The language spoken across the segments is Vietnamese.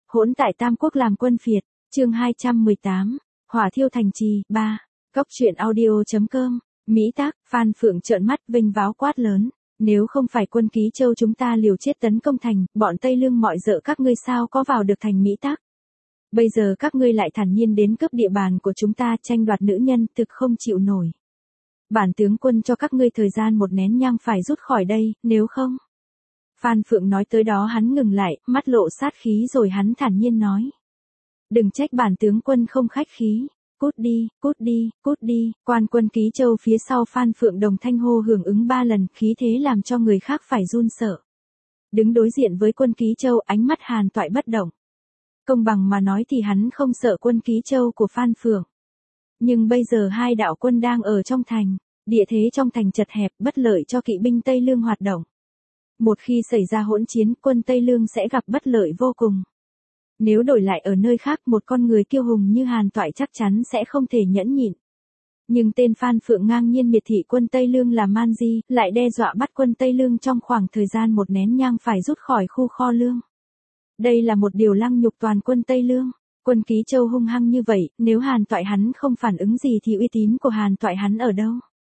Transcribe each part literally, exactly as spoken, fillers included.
Hỗn tại Tam Quốc làm quân phiệt, chương hai trăm mười tám, hỏa thiêu thành trì, ba. Góc truyện audio.com, Mỹ Tác, Phan Phượng trợn mắt vinh váo quát lớn. Nếu không phải quân Ký Châu chúng ta liều chết tấn công thành, bọn Tây Lương mọi dợ các ngươi sao có vào được thành Mỹ Tác. Bây giờ các ngươi lại thản nhiên đến cướp địa bàn của chúng ta tranh đoạt nữ nhân, thực không chịu nổi. Bản tướng quân cho các ngươi thời gian một nén nhang phải rút khỏi đây, nếu không. Phan Phượng nói tới đó hắn ngừng lại, mắt lộ sát khí rồi hắn thản nhiên nói. Đừng trách bản tướng quân không khách khí. Cút đi, cút đi, cút đi, quan quân Ký Châu phía sau Phan Phượng đồng thanh hô hưởng ứng ba lần, khí thế làm cho người khác phải run sợ. Đứng đối diện với quân Ký Châu, ánh mắt Hàn Toại bất động. Công bằng mà nói thì hắn không sợ quân Ký Châu của Phan Phượng. Nhưng bây giờ hai đạo quân đang ở trong thành, địa thế trong thành chật hẹp, bất lợi cho kỵ binh Tây Lương hoạt động. Một khi xảy ra hỗn chiến, quân Tây Lương sẽ gặp bất lợi vô cùng. Nếu đổi lại ở nơi khác, một con người kiêu hùng như Hàn Toại chắc chắn sẽ không thể nhẫn nhịn. Nhưng tên Phan Phượng ngang nhiên miệt thị quân Tây Lương là man di, lại đe dọa bắt quân Tây Lương trong khoảng thời gian một nén nhang phải rút khỏi khu kho lương. Đây là một điều lăng nhục toàn quân Tây Lương. Quân Ký Châu hung hăng như vậy, nếu Hàn Toại hắn không phản ứng gì thì uy tín của Hàn Toại hắn ở đâu?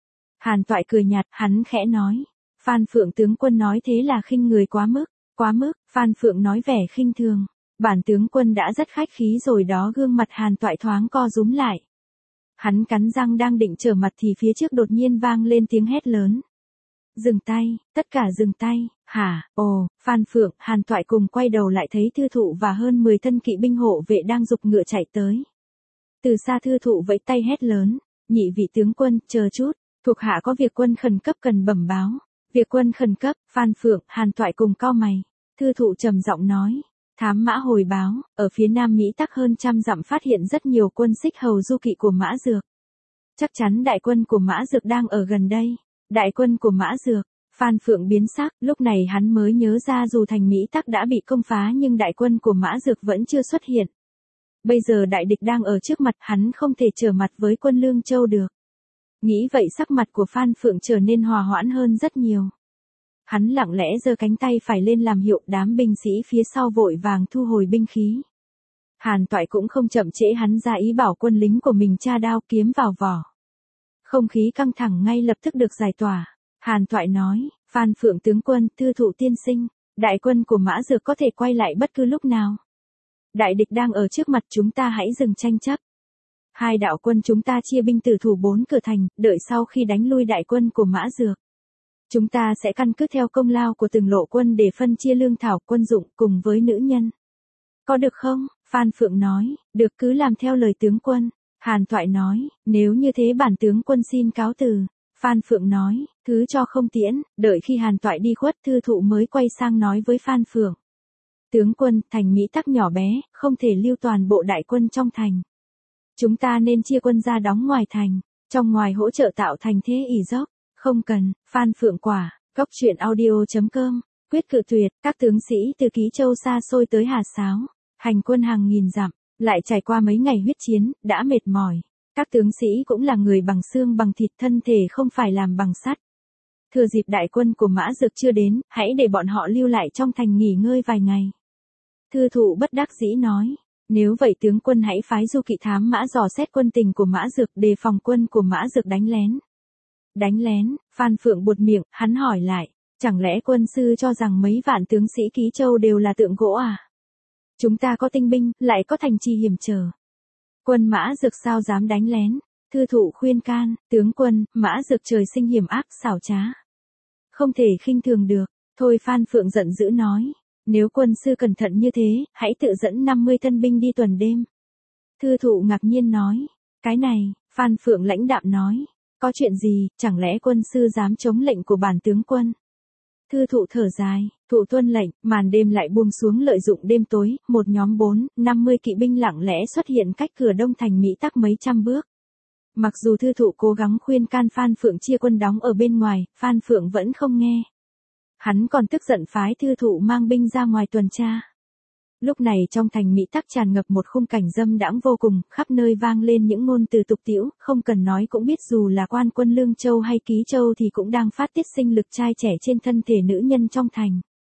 Hàn Toại cười nhạt, hắn khẽ nói. Phan Phượng tướng quân nói thế là khinh người quá mức, quá mức, Phan Phượng nói vẻ khinh thường. Bản tướng quân đã rất khách khí rồi đó, gương mặt Hàn Toại thoáng co rúm lại. Hắn cắn răng đang định trở mặt thì phía trước đột nhiên vang lên tiếng hét lớn. Dừng tay, tất cả dừng tay, hả, ồ, Phan Phượng, Hàn Toại cùng quay đầu lại thấy Thư Thụ và hơn mười thân kỵ binh hộ vệ đang giục ngựa chạy tới. Từ xa Thư Thụ vẫy tay hét lớn, nhị vị tướng quân, chờ chút, thuộc hạ có việc quân khẩn cấp cần bẩm báo. Việc quân khẩn cấp, Phan Phượng, Hàn Toại cùng cau mày. Thư Thụ trầm giọng nói. Thám mã hồi báo, ở phía nam Mỹ Tắc hơn trăm dặm phát hiện rất nhiều quân xích hầu du kỵ của Mã Dược. Chắc chắn đại quân của Mã Dược đang ở gần đây. Đại quân của Mã Dược, Phan Phượng biến sắc, lúc này hắn mới nhớ ra dù thành Mỹ Tắc đã bị công phá nhưng đại quân của Mã Dược vẫn chưa xuất hiện. Bây giờ đại địch đang ở trước mặt, hắn không thể trở mặt với quân Lương Châu được. Nghĩ vậy sắc mặt của Phan Phượng trở nên hòa hoãn hơn rất nhiều. Hắn lặng lẽ giơ cánh tay phải lên làm hiệu, đám binh sĩ phía sau vội vàng thu hồi binh khí. Hàn Toại cũng không chậm trễ, hắn ra ý bảo quân lính của mình tra đao kiếm vào vỏ. Không khí căng thẳng ngay lập tức được giải tỏa. Hàn Toại nói, Phan Phượng tướng quân, Thư Thụ tiên sinh, đại quân của Mã Dược có thể quay lại bất cứ lúc nào. Đại địch đang ở trước mặt, chúng ta hãy dừng tranh chấp. Hai đạo quân chúng ta chia binh tử thủ bốn cửa thành, đợi sau khi đánh lui đại quân của Mã Dược. Chúng ta sẽ căn cứ theo công lao của từng lộ quân để phân chia lương thảo quân dụng cùng với nữ nhân. Có được không? Phan Phượng nói, được, cứ làm theo lời tướng quân. Hàn Toại nói, nếu như thế bản tướng quân xin cáo từ. Phan Phượng nói, thứ cho không tiễn, đợi khi Hàn Toại đi khuất, Thư Thụ mới quay sang nói với Phan Phượng. Tướng quân, thành Mỹ Tắc nhỏ bé, không thể lưu toàn bộ đại quân trong thành. Chúng ta nên chia quân ra đóng ngoài thành, trong ngoài hỗ trợ tạo thành thế ỷ dốc. Không cần, Phan Phượng quả, góc truyện audio.com, quyết cự tuyệt, các tướng sĩ từ Ký Châu xa xôi tới Hà Sáo, hành quân hàng nghìn dặm, lại trải qua mấy ngày huyết chiến, đã mệt mỏi. Các tướng sĩ cũng là người bằng xương bằng thịt, thân thể không phải làm bằng sắt. Thừa dịp đại quân của Mã Dược chưa đến, hãy để bọn họ lưu lại trong thành nghỉ ngơi vài ngày. Thư Thụ bất đắc dĩ nói, nếu vậy tướng quân hãy phái du kỵ thám mã dò xét quân tình của Mã Dược, đề phòng quân của Mã Dược đánh lén. Đánh lén, Phan Phượng buột miệng, hắn hỏi lại, chẳng lẽ quân sư cho rằng mấy vạn tướng sĩ Ký Châu đều là tượng gỗ à? Chúng ta có tinh binh, lại có thành trì hiểm trở. Quân Mã Dược sao dám đánh lén? Thư Thụ khuyên can, tướng quân, Mã Dược trời sinh hiểm ác, xảo trá. Không thể khinh thường được. Thôi, Phan Phượng giận dữ nói, nếu quân sư cẩn thận như thế, hãy tự dẫn năm mươi thân binh đi tuần đêm. Thư Thụ ngạc nhiên nói, cái này, Phan Phượng lãnh đạm nói. Có chuyện gì, chẳng lẽ quân sư dám chống lệnh của bản tướng quân? Thư Thụ thở dài, thụ tuân lệnh, màn đêm lại buông xuống, lợi dụng đêm tối, một nhóm bốn, năm mươi kỵ binh lặng lẽ xuất hiện cách cửa đông thành Mỹ Tắc mấy trăm bước. Mặc dù Thư Thụ cố gắng khuyên can Phan Phượng chia quân đóng ở bên ngoài, Phan Phượng vẫn không nghe. Hắn còn tức giận phái Thư Thụ mang binh ra ngoài tuần tra. Lúc này trong thành Mỹ Tắc tràn ngập một khung cảnh dâm đãng vô cùng, khắp nơi vang lên những ngôn từ tục tĩu, không cần nói cũng biết dù là quan quân Lương Châu hay Ký Châu thì cũng đang phát tiết sinh lực trai trẻ trên thân thể nữ nhân trong thành.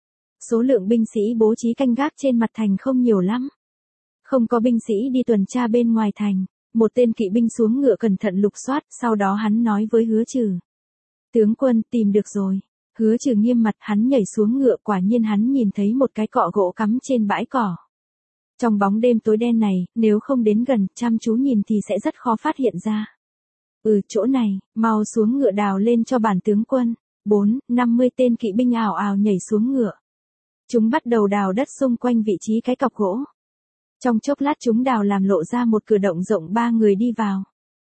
Số lượng binh sĩ bố trí canh gác trên mặt thành không nhiều lắm. Không có binh sĩ đi tuần tra bên ngoài thành. Một tên kỵ binh xuống ngựa cẩn thận lục soát, sau đó hắn nói với Hứa Trừ. Tướng quân, tìm được rồi. Hứa Trừ nghiêm mặt, hắn nhảy xuống ngựa, quả nhiên hắn nhìn thấy một cái cọ gỗ cắm trên bãi cỏ. Trong bóng đêm tối đen này, nếu không đến gần, chăm chú nhìn thì sẽ rất khó phát hiện ra. Ừ, chỗ này, mau xuống ngựa đào lên cho bản tướng quân. Bốn, năm mươi tên kỵ binh ào ào nhảy xuống ngựa. Chúng bắt đầu đào đất xung quanh vị trí cái cọc gỗ. Trong chốc lát chúng đào làm lộ ra một cửa động rộng, ba người đi vào.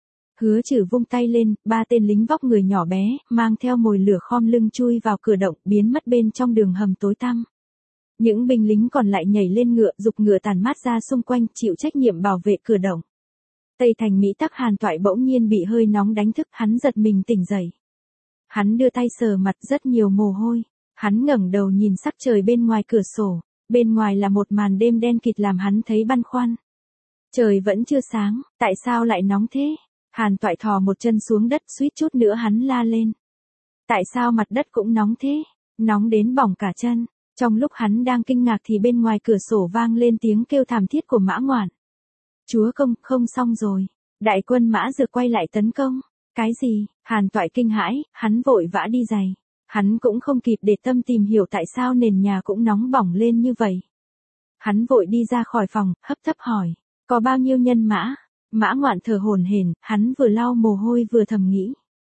Hứa Trừ vung tay lên, ba tên lính vóc người nhỏ bé, mang theo mồi lửa khom lưng chui vào cửa động, biến mất bên trong đường hầm tối tăm. Những binh lính còn lại nhảy lên ngựa, giục ngựa tản mát ra xung quanh, chịu trách nhiệm bảo vệ cửa động. Tây thành Mỹ Tắc Hàn Toại bỗng nhiên bị hơi nóng đánh thức, hắn giật mình tỉnh dậy. Hắn đưa tay sờ mặt, rất nhiều mồ hôi. Hắn ngẩng đầu nhìn sắc trời bên ngoài cửa sổ, bên ngoài là một màn đêm đen kịt làm hắn thấy băn khoăn. Trời vẫn chưa sáng, tại sao lại nóng thế? Hàn Toại thò một chân xuống đất, suýt chút nữa hắn la lên. Tại sao mặt đất cũng nóng thế? Nóng đến bỏng cả chân. Trong lúc hắn đang kinh ngạc thì bên ngoài cửa sổ vang lên tiếng kêu thảm thiết của Mã Ngoạn. Chúa công, không xong rồi. Đại quân Mã Dược quay lại tấn công. Cái gì? Hàn Toại kinh hãi, hắn vội vã đi giày. Hắn cũng không kịp để tâm tìm hiểu tại sao nền nhà cũng nóng bỏng lên như vậy. Hắn vội đi ra khỏi phòng, hấp tấp hỏi. Có bao nhiêu nhân mã? Mã Ngoạn thở hổn hển, hắn vừa lau mồ hôi vừa thầm nghĩ.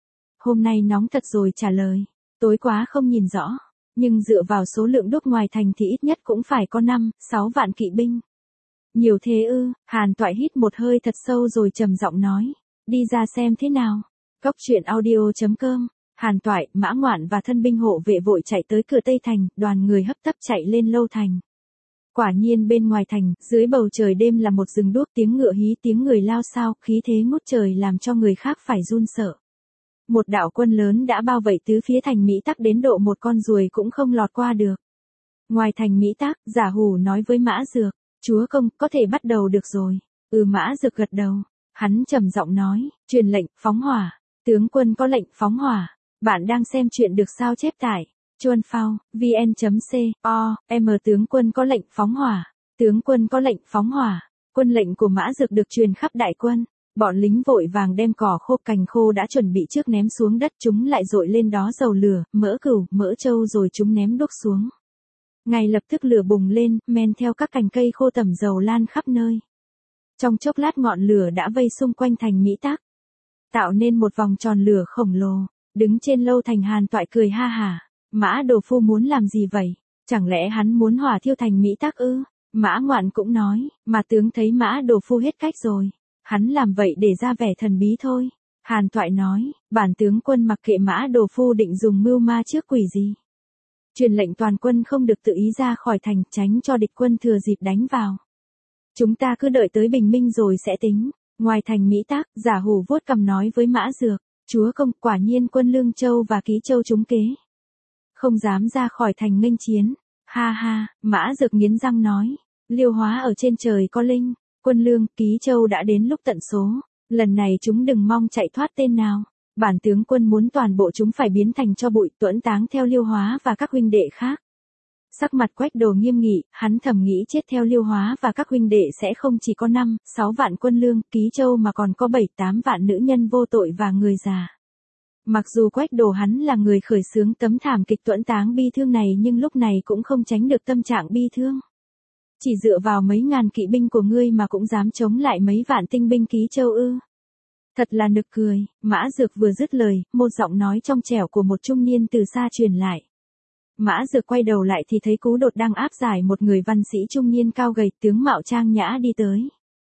Hôm nay nóng thật rồi, trả lời. Tối quá không nhìn rõ. Nhưng dựa vào số lượng đốt ngoài thành thì ít nhất cũng phải có năm, sáu vạn kỵ binh. Nhiều thế ư? Hàn Toại hít một hơi thật sâu rồi trầm giọng nói. Đi ra xem thế nào. Cốc truyện audio chấm com. Hàn Toại, Mã Ngoạn và thân binh hộ vệ vội chạy tới cửa Tây thành, đoàn người hấp tấp chạy lên lâu thành. Quả nhiên bên ngoài thành, dưới bầu trời đêm là một rừng đuốc, tiếng ngựa hí, tiếng người lao xao, khí thế ngút trời làm cho người khác phải run sợ. Một đạo quân lớn đã bao vây tứ phía thành Mỹ Tắc đến độ một con ruồi cũng không lọt qua được. Ngoài thành Mỹ Tắc, Giả Hủ nói với Mã Dược, chúa công, có thể bắt đầu được rồi. Ừ, Mã Dược gật đầu. Hắn trầm giọng nói, truyền lệnh, phóng hỏa. Tướng quân có lệnh phóng hỏa. Bạn đang xem chuyện được sao chép tại chuan phao vn chấm co m. Tướng quân có lệnh phóng hỏa. Tướng quân có lệnh phóng hỏa. Quân lệnh của Mã Dược được truyền khắp đại quân. Bọn lính vội vàng đem cỏ khô, cành khô đã chuẩn bị trước ném xuống đất, chúng lại dội lên đó dầu lửa, mỡ cừu, mỡ trâu rồi chúng ném đuốc xuống. Ngay lập tức lửa bùng lên, men theo các cành cây khô tẩm dầu lan khắp nơi. Trong chốc lát ngọn lửa đã vây xung quanh thành Mỹ Tắc, tạo nên một vòng tròn lửa khổng lồ. Đứng trên lâu thành, Hàn Toại cười ha hả. Mã Đồ Phu muốn làm gì vậy? Chẳng lẽ hắn muốn hỏa thiêu thành Mỹ Tắc ư? Mã Ngoạn cũng nói, mà tướng thấy Mã Đồ Phu hết cách rồi. Hắn làm vậy để ra vẻ thần bí thôi. Hàn Toại nói, bản tướng quân mặc kệ Mã Đồ Phu định dùng mưu ma trước quỷ gì. Truyền lệnh toàn quân không được tự ý ra khỏi thành, tránh cho địch quân thừa dịp đánh vào. Chúng ta cứ đợi tới bình minh rồi sẽ tính. Ngoài thành Mỹ Tắc, Giả Hủ vuốt cằm nói với Mã Dược, chúa công, quả nhiên quân Lương Châu và Ký Châu trúng kế. Không dám ra khỏi thành nghênh chiến. Ha ha, Mã Dược nghiến răng nói, Liêu Hóa ở trên trời có linh. Quân Lương, Ký Châu đã đến lúc tận số. Lần này chúng đừng mong chạy thoát tên nào. Bản tướng quân muốn toàn bộ chúng phải biến thành tro bụi, tuẫn táng theo Liêu Hóa và các huynh đệ khác. Sắc mặt Quách Đồ nghiêm nghị, hắn thầm nghĩ chết theo Liêu Hóa và các huynh đệ sẽ không chỉ có năm, sáu vạn quân Lương, Ký Châu mà còn có bảy, tám vạn nữ nhân vô tội và người già. Mặc dù Quách Đồ hắn là người khởi xướng tấm thảm kịch tuẫn táng bi thương này, nhưng lúc này cũng không tránh được tâm trạng bi thương. Chỉ dựa vào mấy ngàn kỵ binh của ngươi mà cũng dám chống lại mấy vạn tinh binh Ký Châu ư? Thật là nực cười. Mã Dược vừa dứt lời, một giọng nói trong trẻo của một trung niên từ xa truyền lại. Mã Dược quay đầu lại thì thấy Cú Đột đang áp giải một người văn sĩ trung niên cao gầy, tướng mạo trang nhã đi tới.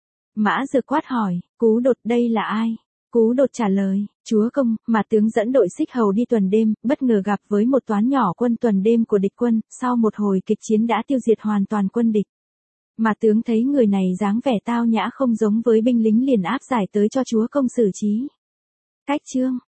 Mã Dược quát hỏi, Cú Đột đây là ai? Cú Đột trả lời, chúa công, mà tướng dẫn đội xích hầu đi tuần đêm, bất ngờ gặp với một toán nhỏ quân tuần đêm của địch quân, sau một hồi kịch chiến đã tiêu diệt hoàn toàn quân địch. Mà tướng thấy người này dáng vẻ tao nhã không giống với binh lính liền áp giải tới cho chúa công xử trí. Cách chương,